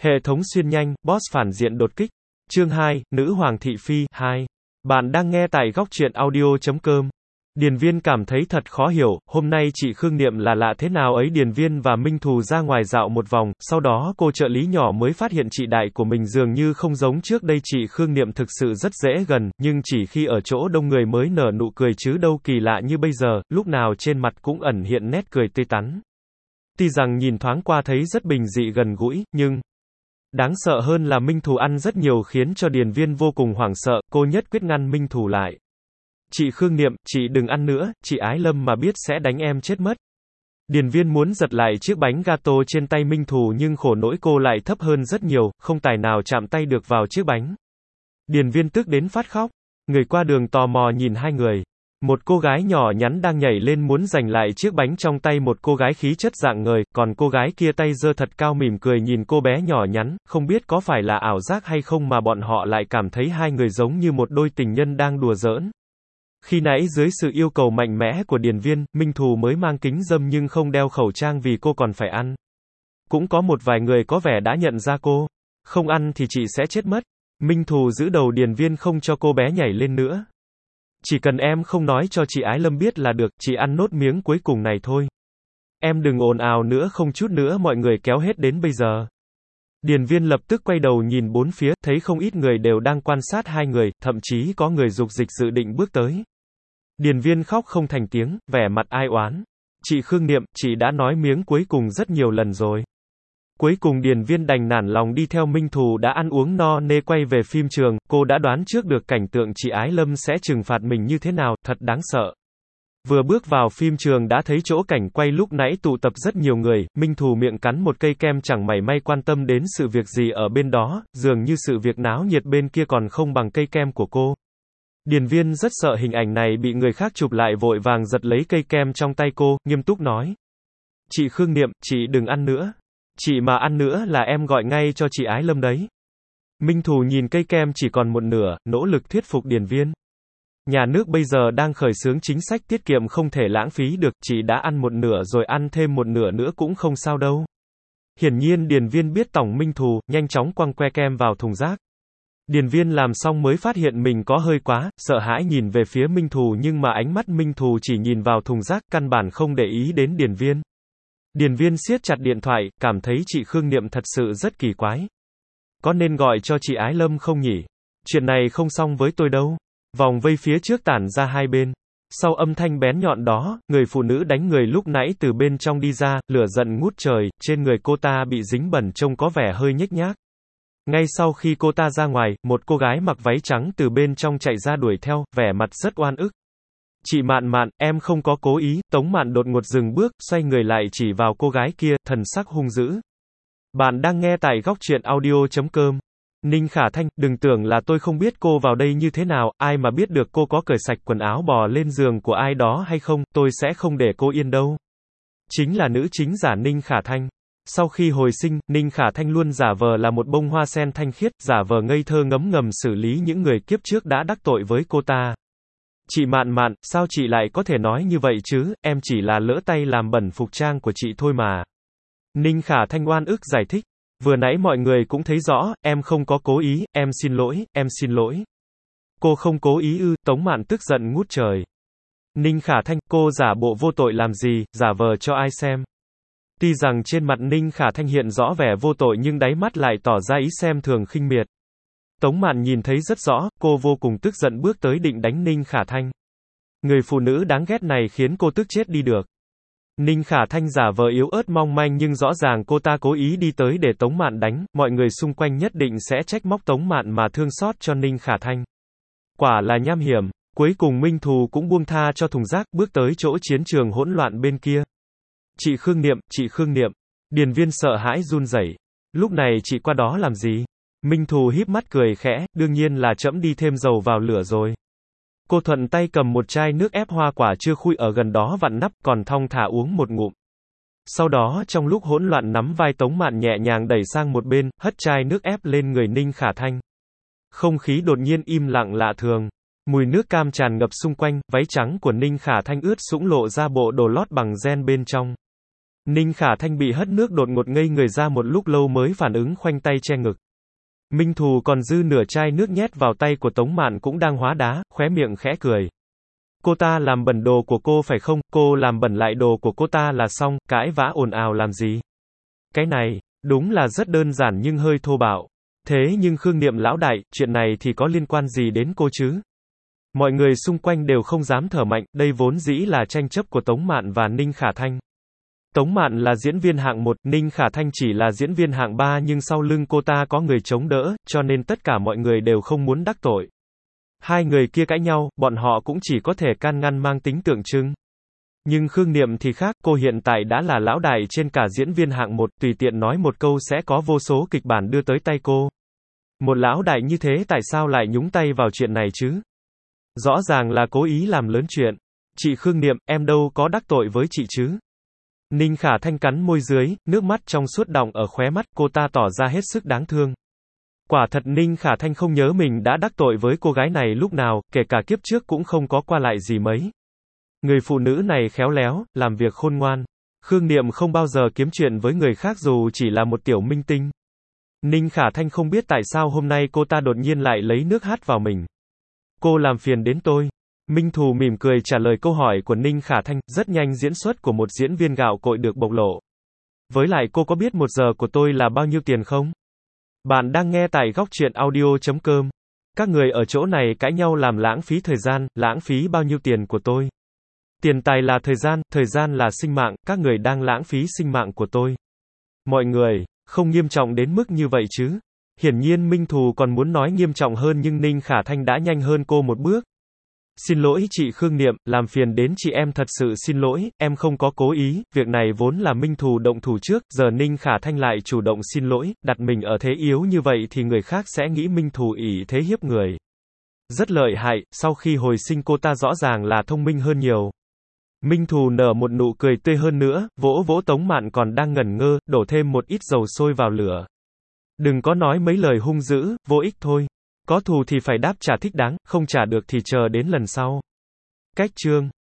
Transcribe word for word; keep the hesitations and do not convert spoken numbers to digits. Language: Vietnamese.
Hệ thống xuyên nhanh, boss phản diện đột kích. Chương hai, Nữ Hoàng Thị Phi, hai. Bạn đang nghe tại góc truyện audio chấm com. Điền Viên cảm thấy thật khó hiểu, hôm nay chị Khương Niệm là lạ thế nào ấy. Điền Viên và Minh Thù ra ngoài dạo một vòng, sau đó cô trợ lý nhỏ mới phát hiện chị đại của mình dường như không giống trước đây. Chị Khương Niệm thực sự rất dễ gần, nhưng chỉ khi ở chỗ đông người mới nở nụ cười chứ đâu kỳ lạ như bây giờ, lúc nào trên mặt cũng ẩn hiện nét cười tươi tắn. Tuy rằng nhìn thoáng qua thấy rất bình dị gần gũi, nhưng đáng sợ hơn là Minh Thù ăn rất nhiều khiến cho Điền Viên vô cùng hoảng sợ, cô nhất quyết ngăn Minh Thù lại. Chị Khương Niệm, chị đừng ăn nữa, chị Ái Lâm mà biết sẽ đánh em chết mất. Điền Viên muốn giật lại chiếc bánh gato trên tay Minh Thù nhưng khổ nỗi cô lại thấp hơn rất nhiều, không tài nào chạm tay được vào chiếc bánh. Điền Viên tức đến phát khóc. Người qua đường tò mò nhìn hai người. Một cô gái nhỏ nhắn đang nhảy lên muốn giành lại chiếc bánh trong tay một cô gái khí chất rạng ngời, còn cô gái kia tay giơ thật cao mỉm cười nhìn cô bé nhỏ nhắn, không biết có phải là ảo giác hay không mà bọn họ lại cảm thấy hai người giống như một đôi tình nhân đang đùa giỡn. Khi nãy dưới sự yêu cầu mạnh mẽ của Điền Viên, Minh Thù mới mang kính râm nhưng không đeo khẩu trang vì cô còn phải ăn. Cũng có một vài người có vẻ đã nhận ra cô. Không ăn thì chị sẽ chết mất. Minh Thù giữ đầu Điền Viên không cho cô bé nhảy lên nữa. Chỉ cần em không nói cho chị Ái Lâm biết là được, chị ăn nốt miếng cuối cùng này thôi. Em đừng ồn ào nữa, không chút nữa mọi người kéo hết đến bây giờ. Điền Viên lập tức quay đầu nhìn bốn phía, thấy không ít người đều đang quan sát hai người, thậm chí có người dục dịch dự định bước tới. Điền Viên khóc không thành tiếng, vẻ mặt ai oán. Chị Khương Niệm, chị đã nói miếng cuối cùng rất nhiều lần rồi. Cuối cùng Điền Viên đành nản lòng đi theo Minh Thù đã ăn uống no nê quay về phim trường, cô đã đoán trước được cảnh tượng chị Ái Lâm sẽ trừng phạt mình như thế nào, thật đáng sợ. Vừa bước vào phim trường đã thấy chỗ cảnh quay lúc nãy tụ tập rất nhiều người, Minh Thù miệng cắn một cây kem chẳng mảy may quan tâm đến sự việc gì ở bên đó, dường như sự việc náo nhiệt bên kia còn không bằng cây kem của cô. Điền Viên rất sợ hình ảnh này bị người khác chụp lại vội vàng giật lấy cây kem trong tay cô, nghiêm túc nói. Chị Khương Niệm, chị đừng ăn nữa. Chị mà ăn nữa là em gọi ngay cho chị Ái Lâm đấy. Minh Thù nhìn cây kem chỉ còn một nửa, nỗ lực thuyết phục Điền Viên. Nhà nước bây giờ đang khởi xướng chính sách tiết kiệm không thể lãng phí được, chị đã ăn một nửa rồi ăn thêm một nửa nữa cũng không sao đâu. Hiển nhiên Điền Viên biết tỏng Minh Thù, nhanh chóng quăng que kem vào thùng rác. Điền Viên làm xong mới phát hiện mình có hơi quá, sợ hãi nhìn về phía Minh Thù nhưng mà ánh mắt Minh Thù chỉ nhìn vào thùng rác, căn bản không để ý đến Điền Viên. Điền Viên siết chặt điện thoại, cảm thấy chị Khương Niệm thật sự rất kỳ quái. Có nên gọi cho chị Ái Lâm không nhỉ? Chuyện này không xong với tôi đâu. Vòng vây phía trước tản ra hai bên. Sau âm thanh bén nhọn đó, người phụ nữ đánh người lúc nãy từ bên trong đi ra, lửa giận ngút trời, trên người cô ta bị dính bẩn trông có vẻ hơi nhếch nhác. Ngay sau khi cô ta ra ngoài, một cô gái mặc váy trắng từ bên trong chạy ra đuổi theo, vẻ mặt rất oan ức. Chị Mạn Mạn, em không có cố ý. Tống Mạn đột ngột dừng bước, xoay người lại chỉ vào cô gái kia, thần sắc hung dữ. Bạn đang nghe tại góc truyện audio chấm com. Ninh Khả Thanh, đừng tưởng là tôi không biết cô vào đây như thế nào, ai mà biết được cô có cởi sạch quần áo bò lên giường của ai đó hay không, tôi sẽ không để cô yên đâu. Chính là nữ chính giả Ninh Khả Thanh. Sau khi hồi sinh, Ninh Khả Thanh luôn giả vờ là một bông hoa sen thanh khiết, giả vờ ngây thơ ngấm ngầm xử lý những người kiếp trước đã đắc tội với cô ta. Chị Mạn Mạn, sao chị lại có thể nói như vậy chứ, em chỉ là lỡ tay làm bẩn phục trang của chị thôi mà. Ninh Khả Thanh oan ức giải thích. Vừa nãy mọi người cũng thấy rõ, em không có cố ý, em xin lỗi, em xin lỗi. Cô không cố ý ư, Tống Mạn tức giận ngút trời. Ninh Khả Thanh, cô giả bộ vô tội làm gì, giả vờ cho ai xem. Tuy rằng trên mặt Ninh Khả Thanh hiện rõ vẻ vô tội nhưng đáy mắt lại tỏ ra ý xem thường khinh miệt. Tống Mạn nhìn thấy rất rõ, cô vô cùng tức giận bước tới định đánh Ninh Khả Thanh. Người phụ nữ đáng ghét này khiến cô tức chết đi được. Ninh Khả Thanh giả vờ yếu ớt mong manh nhưng rõ ràng cô ta cố ý đi tới để Tống Mạn đánh, mọi người xung quanh nhất định sẽ trách móc Tống Mạn mà thương xót cho Ninh Khả Thanh. Quả là nham hiểm, cuối cùng Minh Thù cũng buông tha cho thùng rác, bước tới chỗ chiến trường hỗn loạn bên kia. Chị Khương Niệm, chị Khương Niệm. Điền Viên sợ hãi run rẩy. Lúc này chị qua đó làm gì? Minh Thù híp mắt cười khẽ, đương nhiên là trẫm đi thêm dầu vào lửa rồi. Cô thuận tay cầm một chai nước ép hoa quả chưa khui ở gần đó vặn nắp, còn thong thả uống một ngụm. Sau đó trong lúc hỗn loạn nắm vai Tống Mạn nhẹ nhàng đẩy sang một bên, hất chai nước ép lên người Ninh Khả Thanh. Không khí đột nhiên im lặng lạ thường. Mùi nước cam tràn ngập xung quanh, váy trắng của Ninh Khả Thanh ướt sũng lộ ra bộ đồ lót bằng ren bên trong. Ninh Khả Thanh bị hất nước đột ngột ngây người ra một lúc lâu mới phản ứng, khoanh tay che ngực. Minh Thù còn dư nửa chai nước nhét vào tay của Tống Mạn cũng đang hóa đá, khóe miệng khẽ cười. Cô ta làm bẩn đồ của cô phải không, cô làm bẩn lại đồ của cô ta là xong, cãi vã ồn ào làm gì. Cái này, đúng là rất đơn giản nhưng hơi thô bạo. Thế nhưng Khương Niệm lão đại, chuyện này thì có liên quan gì đến cô chứ? Mọi người xung quanh đều không dám thở mạnh, đây vốn dĩ là tranh chấp của Tống Mạn và Ninh Khả Thanh. Tống Mạn là diễn viên hạng một, Ninh Khả Thanh chỉ là diễn viên hạng ba nhưng sau lưng cô ta có người chống đỡ, cho nên tất cả mọi người đều không muốn đắc tội. Hai người kia cãi nhau, bọn họ cũng chỉ có thể can ngăn mang tính tượng trưng. Nhưng Khương Niệm thì khác, cô hiện tại đã là lão đại trên cả diễn viên hạng một, tùy tiện nói một câu sẽ có vô số kịch bản đưa tới tay cô. Một lão đại như thế tại sao lại nhúng tay vào chuyện này chứ? Rõ ràng là cố ý làm lớn chuyện. Chị Khương Niệm, em đâu có đắc tội với chị chứ? Ninh Khả Thanh cắn môi dưới, nước mắt trong suốt đọng ở khóe mắt, cô ta tỏ ra hết sức đáng thương. Quả thật Ninh Khả Thanh không nhớ mình đã đắc tội với cô gái này lúc nào, kể cả kiếp trước cũng không có qua lại gì mấy. Người phụ nữ này khéo léo, làm việc khôn ngoan. Khương Niệm không bao giờ kiếm chuyện với người khác dù chỉ là một tiểu minh tinh. Ninh Khả Thanh không biết tại sao hôm nay cô ta đột nhiên lại lấy nước hắt vào mình. Cô làm phiền đến tôi. Minh Thù mỉm cười trả lời câu hỏi của Ninh Khả Thanh, rất nhanh diễn xuất của một diễn viên gạo cội được bộc lộ. Với lại cô có biết một giờ của tôi là bao nhiêu tiền không? Bạn đang nghe tại góc truyện audio chấm com. Các người ở chỗ này cãi nhau làm lãng phí thời gian, lãng phí bao nhiêu tiền của tôi? Tiền tài là thời gian, thời gian là sinh mạng, các người đang lãng phí sinh mạng của tôi. Mọi người, không nghiêm trọng đến mức như vậy chứ? Hiển nhiên Minh Thù còn muốn nói nghiêm trọng hơn nhưng Ninh Khả Thanh đã nhanh hơn cô một bước. Xin lỗi chị Khương Niệm, làm phiền đến chị em thật sự xin lỗi, em không có cố ý, việc này vốn là Minh Thù động thủ trước, giờ Ninh Khả Thanh lại chủ động xin lỗi, đặt mình ở thế yếu như vậy thì người khác sẽ nghĩ Minh Thù ỷ thế hiếp người. Rất lợi hại, sau khi hồi sinh cô ta rõ ràng là thông minh hơn nhiều. Minh Thù nở một nụ cười tươi hơn nữa, vỗ vỗ Tống Mạn còn đang ngẩn ngơ, đổ thêm một ít dầu sôi vào lửa. Đừng có nói mấy lời hung dữ, vô ích thôi. Có thù thì phải đáp trả thích đáng, không trả được thì chờ đến lần sau. Cách chương